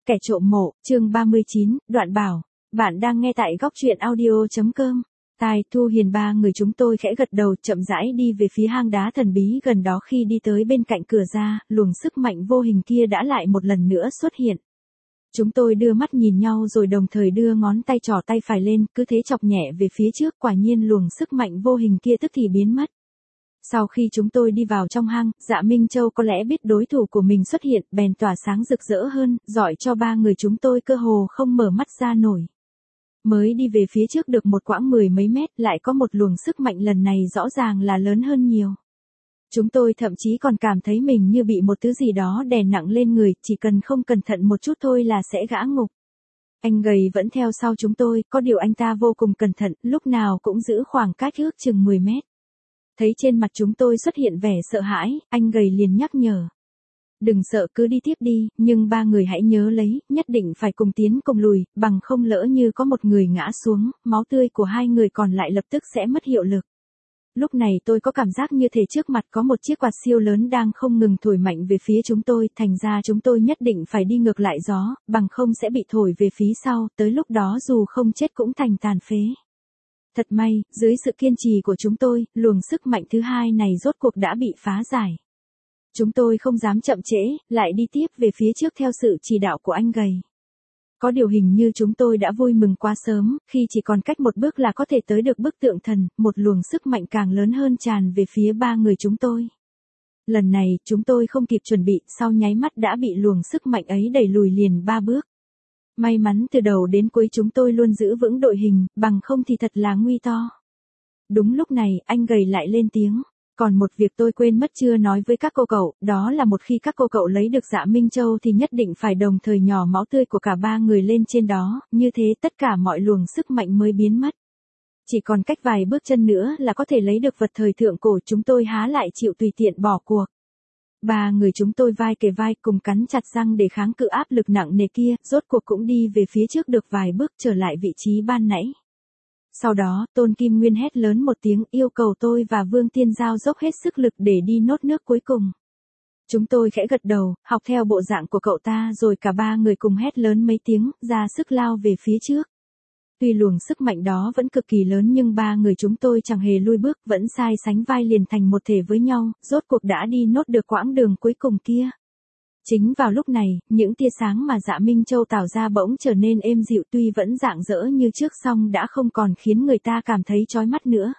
Kẻ trộm mộ, chương 39, đoạn bảo. Bạn đang nghe tại góc truyện audio.com. Tai Thu Hiền ba người chúng tôi khẽ gật đầu chậm rãi đi về phía hang đá thần bí gần đó. Khi đi tới bên cạnh cửa ra, luồng sức mạnh vô hình kia đã lại một lần nữa xuất hiện. Chúng tôi đưa mắt nhìn nhau rồi đồng thời đưa ngón tay trỏ tay phải lên, cứ thế chọc nhẹ về phía trước. Quả nhiên luồng sức mạnh vô hình kia tức thì biến mất. Sau khi chúng tôi đi vào trong hang, Dạ Minh Châu có lẽ biết đối thủ của mình xuất hiện, bèn tỏa sáng rực rỡ hơn, rọi cho ba người chúng tôi cơ hồ không mở mắt ra nổi. Mới đi về phía trước được một quãng 10 mấy mét, lại có một luồng sức mạnh lần này rõ ràng là lớn hơn nhiều. Chúng tôi thậm chí còn cảm thấy mình như bị một thứ gì đó đè nặng lên người, chỉ cần không cẩn thận một chút thôi là sẽ ngã ngục. Anh gầy vẫn theo sau chúng tôi, có điều anh ta vô cùng cẩn thận, lúc nào cũng giữ khoảng cách ước chừng 10 mét. Thấy trên mặt chúng tôi xuất hiện vẻ sợ hãi, anh gầy liền nhắc nhở. Đừng sợ, cứ đi tiếp đi, nhưng ba người hãy nhớ lấy, nhất định phải cùng tiến cùng lùi, bằng không lỡ như có một người ngã xuống, máu tươi của hai người còn lại lập tức sẽ mất hiệu lực. Lúc này tôi có cảm giác như thể trước mặt có một chiếc quạt siêu lớn đang không ngừng thổi mạnh về phía chúng tôi, thành ra chúng tôi nhất định phải đi ngược lại gió, bằng không sẽ bị thổi về phía sau, tới lúc đó dù không chết cũng thành tàn phế. Thật may, dưới sự kiên trì của chúng tôi, luồng sức mạnh thứ hai này rốt cuộc đã bị phá giải. Chúng tôi không dám chậm trễ, lại đi tiếp về phía trước theo sự chỉ đạo của anh gầy. Có điều hình như chúng tôi đã vui mừng quá sớm, khi chỉ còn cách một bước là có thể tới được bức tượng thần, một luồng sức mạnh càng lớn hơn tràn về phía ba người chúng tôi. Lần này, chúng tôi không kịp chuẩn bị, sau nháy mắt đã bị luồng sức mạnh ấy đẩy lùi liền 3 bước. May mắn từ đầu đến cuối chúng tôi luôn giữ vững đội hình, bằng không thì thật là nguy to. Đúng lúc này, anh gầy lại lên tiếng. Còn một việc tôi quên mất chưa nói với các cô cậu, đó là một khi các cô cậu lấy được Dạ Minh Châu thì nhất định phải đồng thời nhỏ máu tươi của cả ba người lên trên đó, như thế tất cả mọi luồng sức mạnh mới biến mất. Chỉ còn cách vài bước chân nữa là có thể lấy được vật thời thượng cổ, chúng tôi há lại chịu tùy tiện bỏ cuộc. Ba người chúng tôi vai kề vai cùng cắn chặt răng để kháng cự áp lực nặng nề kia, rốt cuộc cũng đi về phía trước được vài bước trở lại vị trí ban nãy. Sau đó, Tôn Kim Nguyên hét lớn một tiếng yêu cầu tôi và Vương Tiên Giao dốc hết sức lực để đi nốt nước cuối cùng. Chúng tôi khẽ gật đầu, học theo bộ dạng của cậu ta rồi cả ba người cùng hét lớn mấy tiếng, ra sức lao về phía trước. Tuy luồng sức mạnh đó vẫn cực kỳ lớn nhưng ba người chúng tôi chẳng hề lui bước, vẫn sai sánh vai liền thành một thể với nhau, rốt cuộc đã đi nốt được quãng đường cuối cùng kia. Chính vào lúc này, những tia sáng mà Dạ Minh Châu tạo ra bỗng trở nên êm dịu, tuy vẫn rạng rỡ như trước song đã không còn khiến người ta cảm thấy chói mắt nữa.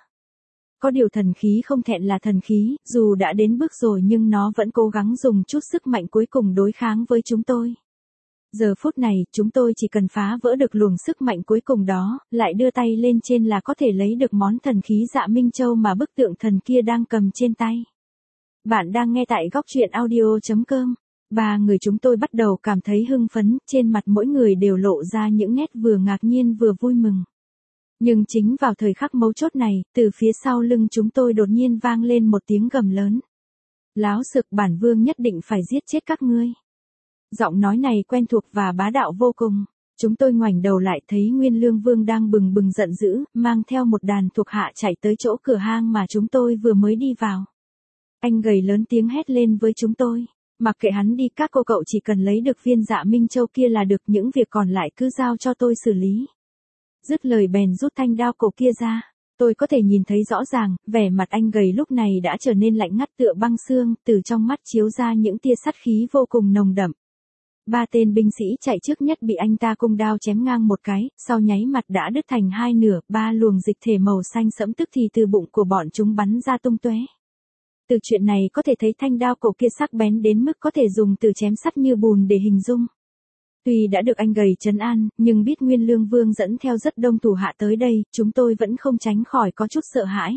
Có điều thần khí không thẹn là thần khí, dù đã đến bước rồi nhưng nó vẫn cố gắng dùng chút sức mạnh cuối cùng đối kháng với chúng tôi. Giờ phút này, chúng tôi chỉ cần phá vỡ được luồng sức mạnh cuối cùng đó, lại đưa tay lên trên là có thể lấy được món thần khí Dạ Minh Châu mà bức tượng thần kia đang cầm trên tay. Bạn đang nghe tại góc truyện audio.com. Ba người chúng tôi bắt đầu cảm thấy hưng phấn, trên mặt mỗi người đều lộ ra những nét vừa ngạc nhiên vừa vui mừng. Nhưng chính vào thời khắc mấu chốt này, từ phía sau lưng chúng tôi đột nhiên vang lên một tiếng gầm lớn. Láo xực, bản vương nhất định phải giết chết các ngươi. Giọng nói này quen thuộc và bá đạo vô cùng. Chúng tôi ngoảnh đầu lại thấy Nguyên Lương Vương đang bừng bừng giận dữ, mang theo một đàn thuộc hạ chạy tới chỗ cửa hang mà chúng tôi vừa mới đi vào. Anh gầy lớn tiếng hét lên với chúng tôi. Mặc kệ hắn đi, các cô cậu chỉ cần lấy được viên Dạ Minh Châu kia là được, những việc còn lại cứ giao cho tôi xử lý. Dứt lời bèn rút thanh đao cổ kia ra. Tôi có thể nhìn thấy rõ ràng, vẻ mặt anh gầy lúc này đã trở nên lạnh ngắt tựa băng xương, từ trong mắt chiếu ra những tia sắt khí vô cùng nồng đậm. Ba tên binh sĩ chạy trước nhất bị anh ta cung đao chém ngang một cái, sau nháy mặt đã đứt thành hai nửa, ba luồng dịch thể màu xanh sẫm tức thì từ bụng của bọn chúng bắn ra tung tóe. Từ chuyện này có thể thấy thanh đao cổ kia sắc bén đến mức có thể dùng từ chém sắt như bùn để hình dung. Tuy đã được anh gầy trấn an, nhưng biết Nguyên Lương Vương dẫn theo rất đông thủ hạ tới đây, chúng tôi vẫn không tránh khỏi có chút sợ hãi.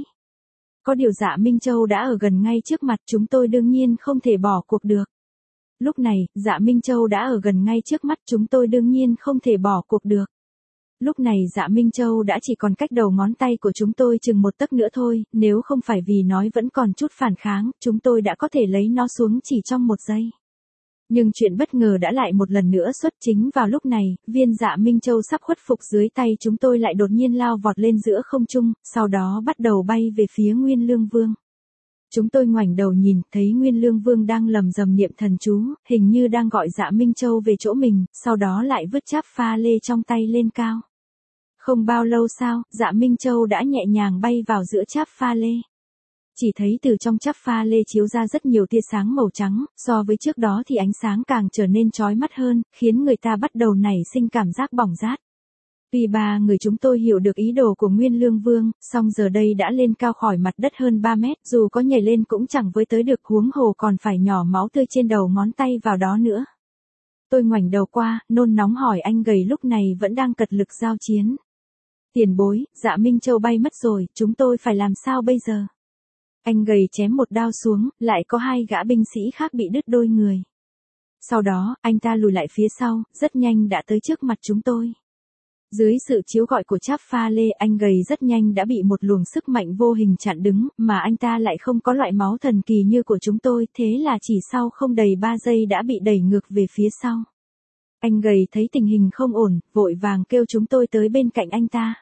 Có điều Dạ Minh Châu đã ở gần ngay trước mặt, chúng tôi đương nhiên không thể bỏ cuộc được. Lúc này, Dạ Minh Châu đã ở gần ngay trước mắt, chúng tôi đương nhiên không thể bỏ cuộc được. Lúc này Dạ Minh Châu đã chỉ còn cách đầu ngón tay của chúng tôi chừng một tấc nữa thôi, nếu không phải vì nói vẫn còn chút phản kháng, chúng tôi đã có thể lấy nó xuống chỉ trong một giây. Nhưng chuyện bất ngờ đã lại một lần nữa xuất, chính vào lúc này, viên Dạ Minh Châu sắp khuất phục dưới tay chúng tôi lại đột nhiên lao vọt lên giữa không trung, sau đó bắt đầu bay về phía Nguyên Lương Vương. Chúng tôi ngoảnh đầu nhìn, thấy Nguyên Lương Vương đang lầm rầm niệm thần chú, hình như đang gọi Dạ Minh Châu về chỗ mình, sau đó lại vứt cháp pha lê trong tay lên cao. Không bao lâu sau, Dạ Minh Châu đã nhẹ nhàng bay vào giữa cháp pha lê. Chỉ thấy từ trong cháp pha lê chiếu ra rất nhiều tia sáng màu trắng, so với trước đó thì ánh sáng càng trở nên chói mắt hơn, khiến người ta bắt đầu nảy sinh cảm giác bỏng rát. Vì ba người chúng tôi hiểu được ý đồ của Nguyên Lương Vương, song giờ đây đã lên cao khỏi mặt đất hơn 3 mét, dù có nhảy lên cũng chẳng với tới được, huống hồ còn phải nhỏ máu tươi trên đầu ngón tay vào đó nữa. Tôi ngoảnh đầu qua, nôn nóng hỏi anh gầy lúc này vẫn đang cật lực giao chiến. Tiền bối, Dạ Minh Châu bay mất rồi, chúng tôi phải làm sao bây giờ? Anh gầy chém một đao xuống, lại có 2 gã binh sĩ khác bị đứt đôi người. Sau đó, anh ta lùi lại phía sau, rất nhanh đã tới trước mặt chúng tôi. Dưới sự chiếu gọi của cháp pha lê, anh gầy rất nhanh đã bị một luồng sức mạnh vô hình chặn đứng, mà anh ta lại không có loại máu thần kỳ như của chúng tôi, thế là chỉ sau không đầy 3 giây đã bị đẩy ngược về phía sau. Anh gầy thấy tình hình không ổn, vội vàng kêu chúng tôi tới bên cạnh anh ta.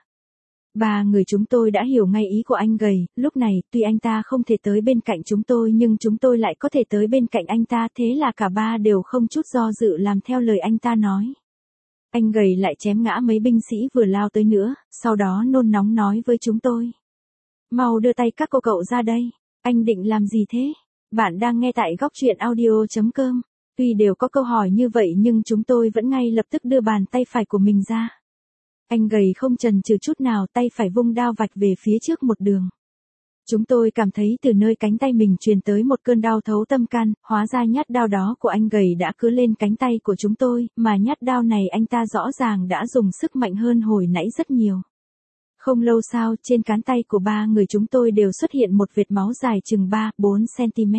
3 người chúng tôi đã hiểu ngay ý của anh gầy, lúc này, tuy anh ta không thể tới bên cạnh chúng tôi nhưng chúng tôi lại có thể tới bên cạnh anh ta, thế là cả 3 đều không chút do dự làm theo lời anh ta nói. Anh gầy lại chém ngã mấy binh sĩ vừa lao tới nữa, sau đó nôn nóng nói với chúng tôi. Mau đưa tay các cô cậu ra đây, anh định làm gì thế? Bạn đang nghe tại góc truyện audio.com. Tuy đều có câu hỏi như vậy nhưng chúng tôi vẫn ngay lập tức đưa bàn tay phải của mình ra. Anh gầy không chần chừ chút nào, tay phải vung đao vạch về phía trước một đường. Chúng tôi cảm thấy từ nơi cánh tay mình truyền tới một cơn đau thấu tâm can, hóa ra nhát đao đó của anh gầy đã cứa lên cánh tay của chúng tôi, mà nhát đao này anh ta rõ ràng đã dùng sức mạnh hơn hồi nãy rất nhiều. Không lâu sau, trên cánh tay của 3 người chúng tôi đều xuất hiện một vệt máu dài chừng 3-4 cm.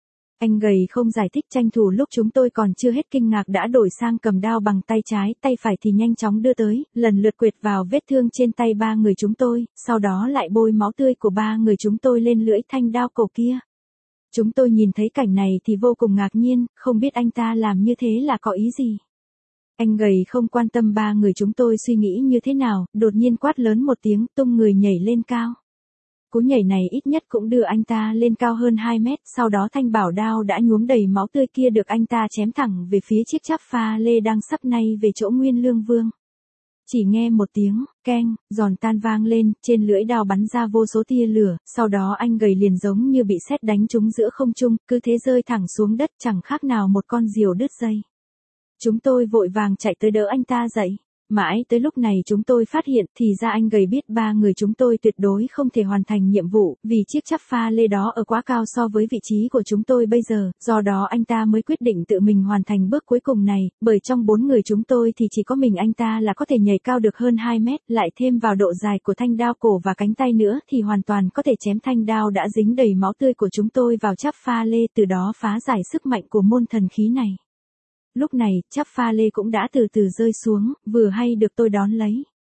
Anh gầy không giải thích, tranh thủ lúc chúng tôi còn chưa hết kinh ngạc đã đổi sang cầm đao bằng tay trái, tay phải thì nhanh chóng đưa tới, lần lượt quệt vào vết thương trên tay 3 người chúng tôi, sau đó lại bôi máu tươi của 3 người chúng tôi lên lưỡi thanh đao cổ kia. Chúng tôi nhìn thấy cảnh này thì vô cùng ngạc nhiên, không biết anh ta làm như thế là có ý gì. Anh gầy không quan tâm 3 người chúng tôi suy nghĩ như thế nào, đột nhiên quát lớn một tiếng, tung người nhảy lên cao. Cú nhảy này ít nhất cũng đưa anh ta lên cao hơn 2 mét, sau đó thanh bảo đao đã nhuốm đầy máu tươi kia được anh ta chém thẳng về phía chiếc cháp pha lê đang sắp nay về chỗ Nguyên Lương Vương. Chỉ nghe một tiếng, keng, giòn tan vang lên, trên lưỡi đao bắn ra vô số tia lửa, sau đó anh gầy liền giống như bị sét đánh trúng giữa không trung, cứ thế rơi thẳng xuống đất chẳng khác nào một con diều đứt dây. Chúng tôi vội vàng chạy tới đỡ anh ta dậy. Mãi tới lúc này chúng tôi phát hiện thì ra anh gầy biết 3 người chúng tôi tuyệt đối không thể hoàn thành nhiệm vụ, vì chiếc cháp pha lê đó ở quá cao so với vị trí của chúng tôi bây giờ, do đó anh ta mới quyết định tự mình hoàn thành bước cuối cùng này, bởi trong 4 người chúng tôi thì chỉ có mình anh ta là có thể nhảy cao được hơn 2 mét, lại thêm vào độ dài của thanh đao cổ và cánh tay nữa thì hoàn toàn có thể chém thanh đao đã dính đầy máu tươi của chúng tôi vào cháp pha lê, từ đó phá giải sức mạnh của môn thần khí này. Lúc này, cháp pha lê cũng đã từ từ rơi xuống, vừa hay được tôi đón lấy.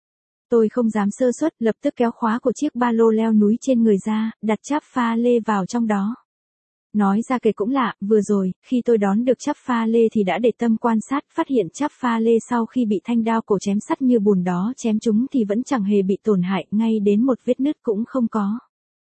Tôi không dám sơ suất, lập tức kéo khóa của chiếc ba lô leo núi trên người ra, đặt cháp pha lê vào trong đó. Nói ra kể cũng lạ, vừa rồi, khi tôi đón được cháp pha lê thì đã để tâm quan sát, phát hiện cháp pha lê sau khi bị thanh đao cổ chém sắt như bùn đó chém chúng thì vẫn chẳng hề bị tổn hại, ngay đến một vết nứt cũng không có.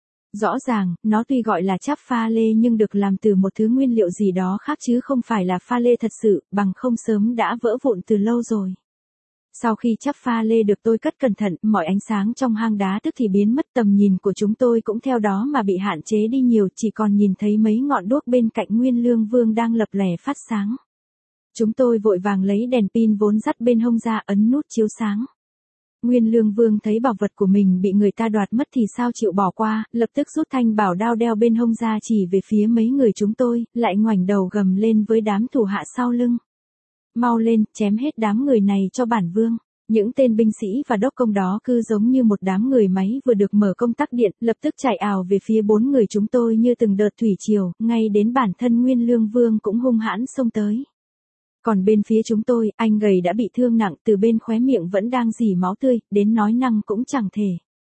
Rõ ràng, nó tuy gọi là cháp pha lê nhưng được làm từ một thứ nguyên liệu gì đó khác chứ không phải là pha lê thật sự, bằng không sớm đã vỡ vụn từ lâu rồi. Sau khi cháp pha lê được tôi cất cẩn thận, mọi ánh sáng trong hang đá tức thì biến mất, tầm nhìn của chúng tôi cũng theo đó mà bị hạn chế đi nhiều, chỉ còn nhìn thấy mấy ngọn đuốc bên cạnh Nguyên Lương Vương đang lập lẻ phát sáng. Chúng tôi vội vàng lấy đèn pin vốn dắt bên hông ra, ấn nút chiếu sáng. Nguyên Lương Vương thấy bảo vật của mình bị người ta đoạt mất thì sao chịu bỏ qua, lập tức rút thanh bảo đao đeo bên hông ra chỉ về phía mấy người chúng tôi, lại ngoảnh đầu gầm lên với đám thủ hạ sau lưng. Mau lên, chém hết đám người này cho bản vương. Những tên binh sĩ và đốc công đó cứ giống như một đám người máy vừa được mở công tắc điện, lập tức chạy ào về phía 4 người chúng tôi như từng đợt thủy triều, ngay đến bản thân Nguyên Lương Vương cũng hung hãn xông tới. Còn bên phía chúng tôi, anh gầy đã bị thương nặng, từ bên khóe miệng vẫn đang rỉ máu tươi, đến nói năng cũng chẳng thể.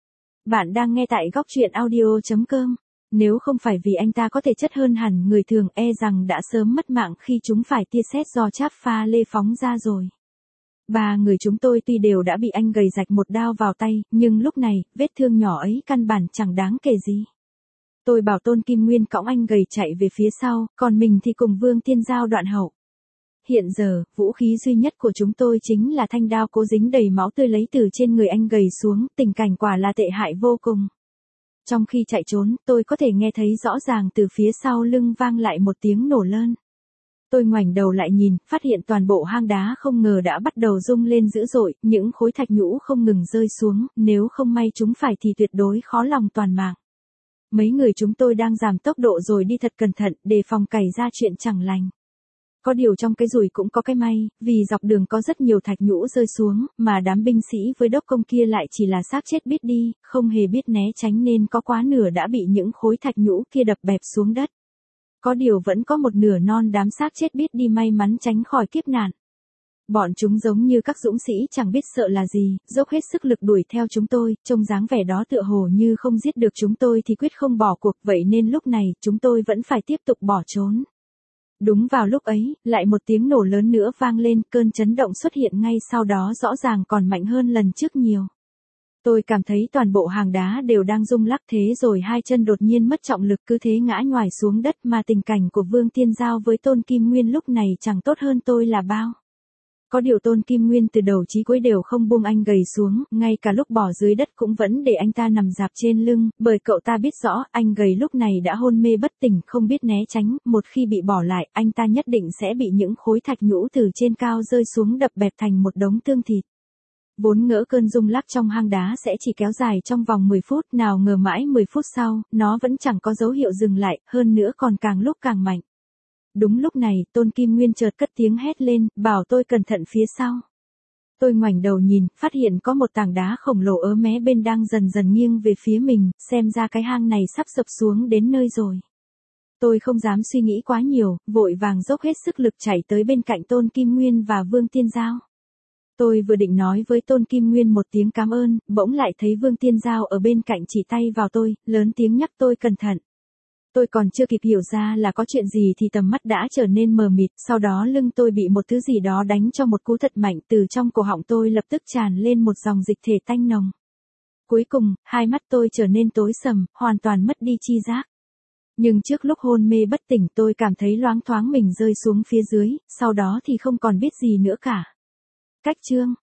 Bạn đang nghe tại góc truyện audio.com. Nếu không phải vì anh ta có thể chất hơn hẳn người thường, e rằng đã sớm mất mạng khi chúng phải tia sét do cháp pha lê phóng ra rồi. 3 người chúng tôi tuy đều đã bị anh gầy rạch một đao vào tay, nhưng lúc này, vết thương nhỏ ấy căn bản chẳng đáng kể gì. Tôi bảo Tôn Kim Nguyên cõng anh gầy chạy về phía sau, còn mình thì cùng Vương Tiên Giao đoạn hậu. Hiện giờ, vũ khí duy nhất của chúng tôi chính là thanh đao cố dính đầy máu tươi lấy từ trên người anh gầy xuống, tình cảnh quả là tệ hại vô cùng. Trong khi chạy trốn, tôi có thể nghe thấy rõ ràng từ phía sau lưng vang lại một tiếng nổ lớn. Tôi ngoảnh đầu lại nhìn, phát hiện toàn bộ hang đá không ngờ đã bắt đầu rung lên dữ dội, những khối thạch nhũ không ngừng rơi xuống, nếu không may chúng phải thì tuyệt đối khó lòng toàn mạng. Mấy người chúng tôi đang giảm tốc độ rồi đi thật cẩn thận, đề phòng xảy ra chuyện chẳng lành. Có điều trong cái rủi cũng có cái may, vì dọc đường có rất nhiều thạch nhũ rơi xuống, mà đám binh sĩ với đốc công kia lại chỉ là xác chết biết đi, không hề biết né tránh nên có quá nửa đã bị những khối thạch nhũ kia đập bẹp xuống đất. Có điều vẫn có một nửa non đám xác chết biết đi may mắn tránh khỏi kiếp nạn. Bọn chúng giống như các dũng sĩ chẳng biết sợ là gì, dốc hết sức lực đuổi theo chúng tôi, trông dáng vẻ đó tựa hồ như không giết được chúng tôi thì quyết không bỏ cuộc, vậy nên lúc này chúng tôi vẫn phải tiếp tục bỏ trốn. Đúng vào lúc ấy, lại một tiếng nổ lớn nữa vang lên, cơn chấn động xuất hiện ngay sau đó rõ ràng còn mạnh hơn lần trước nhiều. Tôi cảm thấy toàn bộ hang đá đều đang rung lắc, thế rồi hai chân đột nhiên mất trọng lực cứ thế ngã nhoài xuống đất, mà tình cảnh của Vương Tiên Giao với Tôn Kim Nguyên lúc này chẳng tốt hơn tôi là bao. Có điều Tôn Kim Nguyên từ đầu chí cuối đều không buông anh gầy xuống, ngay cả lúc bỏ dưới đất cũng vẫn để anh ta nằm dạp trên lưng, bởi cậu ta biết rõ anh gầy lúc này đã hôn mê bất tỉnh, không biết né tránh, một khi bị bỏ lại, anh ta nhất định sẽ bị những khối thạch nhũ từ trên cao rơi xuống đập bẹp thành một đống tương thịt. Vốn ngỡ cơn rung lắc trong hang đá sẽ chỉ kéo dài trong vòng 10 phút, nào ngờ mãi 10 phút sau, nó vẫn chẳng có dấu hiệu dừng lại, hơn nữa còn càng lúc càng mạnh. Đúng lúc này, Tôn Kim Nguyên chợt cất tiếng hét lên, bảo tôi cẩn thận phía sau. Tôi ngoảnh đầu nhìn, phát hiện có một tảng đá khổng lồ ớ mé bên đang dần dần nghiêng về phía mình, xem ra cái hang này sắp sập xuống đến nơi rồi. Tôi không dám suy nghĩ quá nhiều, vội vàng dốc hết sức lực chạy tới bên cạnh Tôn Kim Nguyên và Vương Tiên Giao. Tôi vừa định nói với Tôn Kim Nguyên một tiếng cảm ơn, bỗng lại thấy Vương Tiên Giao ở bên cạnh chỉ tay vào tôi, lớn tiếng nhắc tôi cẩn thận. Tôi còn chưa kịp hiểu ra là có chuyện gì thì tầm mắt đã trở nên mờ mịt, sau đó lưng tôi bị một thứ gì đó đánh cho một cú thật mạnh, từ trong cổ họng tôi lập tức tràn lên một dòng dịch thể tanh nồng. Cuối cùng, hai mắt tôi trở nên tối sầm, hoàn toàn mất đi chi giác. Nhưng trước lúc hôn mê bất tỉnh tôi cảm thấy loáng thoáng mình rơi xuống phía dưới, sau đó thì không còn biết gì nữa cả. Cách chương